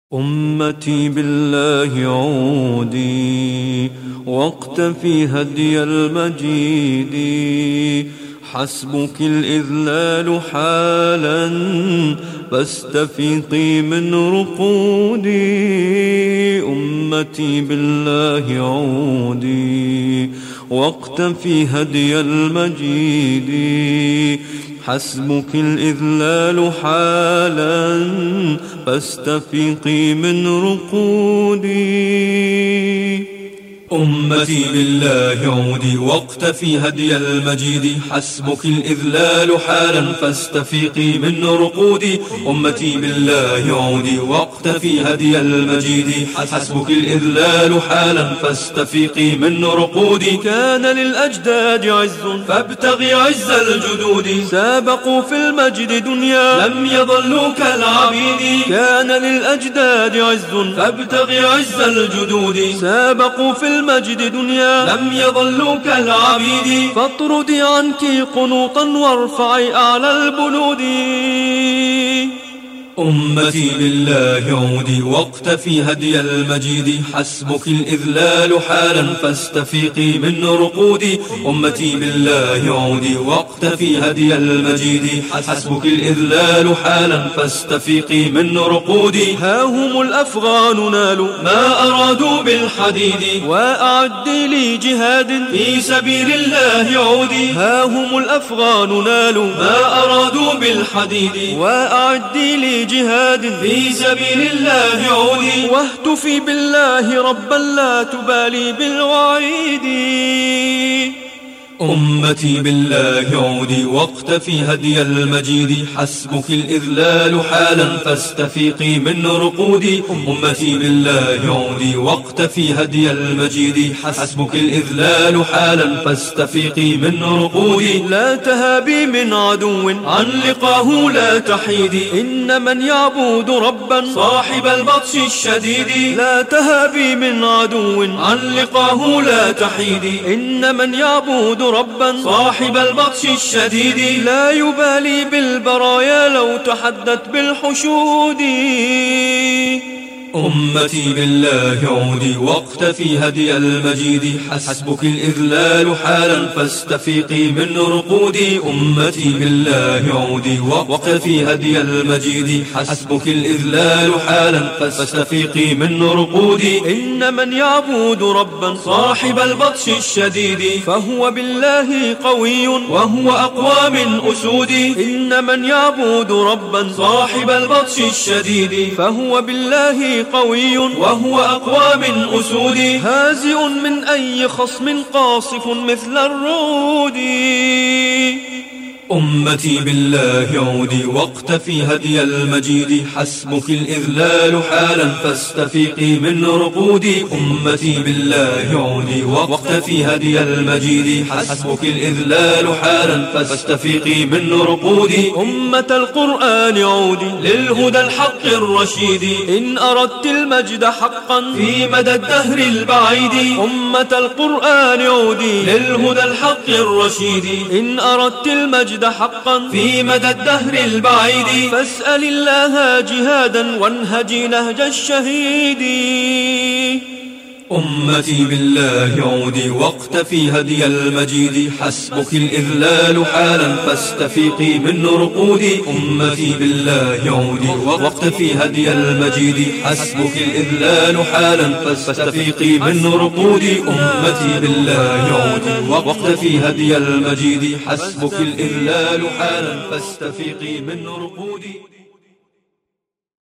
أمتي بالله عودي واقتفي هدي المجيد، حسبك الإذلال حالا فاستفيقي من رقودي. أمتي بالله عودي واقتفي هدي المجيد، حسبك الإذلال حالا فاستفيقي من رقودي. أمتي بالله عودي واقتفي هدي المجيد، حسبك الإذلال حالا فاستفيقي من رقودي. أمتي بالله عودي واقتفي هدي المجيد، حسبك الإذلال حالا فاستفيقي من رقودي. كان للأجداد عز فابتغي عز الجدود، سابقوا في المجد دنيا لم يظلوا كالعبيد. كان للأجداد عز فابتغي عز الجدود، سابقوا في المجد دنيا لم يظلوا كالعبيد. فاطردي عنك قنوطا وارفعي أعلى البنود. أمتي بالله عودي واقتفي هدي المجيد، حسبك الإذلال حالا فاستفيقي من رقودي. أمتي بالله عودي واقتفي هدي المجيد، حسبك الإذلال حالا فاستفيقي من رقودي. ها هم الأفغان نالوا ما أرادوا بالحديد، وأعدي لي جهاد في سبيل الله عودي. ها هم الأفغان نالوا ما أرادوا بالحديد، وأعدي لي جهاد في سبيل الله عودي. واهتفي بالله ربا لا تبالي بالوعيد. أمتي بالله عودي واقتفي هدي المجيد، حسبك الإذلال حالا فاستفيقي من رقودي. أمتي بالله عودي واقتفي هدي المجيد، حسبك الإذلال حالا فاستفيقي من رقودي. لا تهابي من عدو عن لقاه لا تحيدي، إن من يعبد ربا صاحب البطش الشديد. لا تهابي من عدو عن لقاه لا تحيدي، إن من يعبد ربا صاحب البطش الشديد. لا يبالي بالبرايا لو تحدت بالحشود. أمتي بالله عودي واقتفي هدي المجيد، حسبك الإذلال حالا فاستفيقي من رقودي. أمتي بالله عودي واقتفي هدي المجيد، حسبك الإذلال حالا فاستفيقي من رقودي. إن من يعبد ربا صاحب البطش الشديد، فهو بالله قوي وهو أقوى من أسود. إن من يعبد ربا صاحب البطش الشديد، فهو بالله قوي وهو أقوى من أسود. هازئ من أي خصم قاصف مثل الرود. أمتي بالله عودي واقتفي هدي المجيد، حسبك الإذلال حالا فاستفيقي من رقودي. أمتي بالله عودي واقتفي هدي المجيد، حسبك الإذلال حالا فاستفيقي من رقودي. أمة القرآن عودي للهدى الحق الرشيد، إن أردت المجد حقا في مدى الدهر البعيد. أمة القرآن عودي للهدى الحق الرشيد، إن أردت المجد حقا في مدى الدهر البعيد. فاسأل الله جهادا وانهجي نهج الشهيد. أمتي بالله عودي واقتفي هدي المجيد، حسبك الإذلال حالا فاستفيقي من رقودي. أمتي بالله عودي واقتفي هدي المجيد، حسبك الإذلال حالا فاستفيقي من رقودي. أمتي بالله عودي واقتفي هدي المجيد، حسبك الإذلال حالا فاستفيقي من رقودي.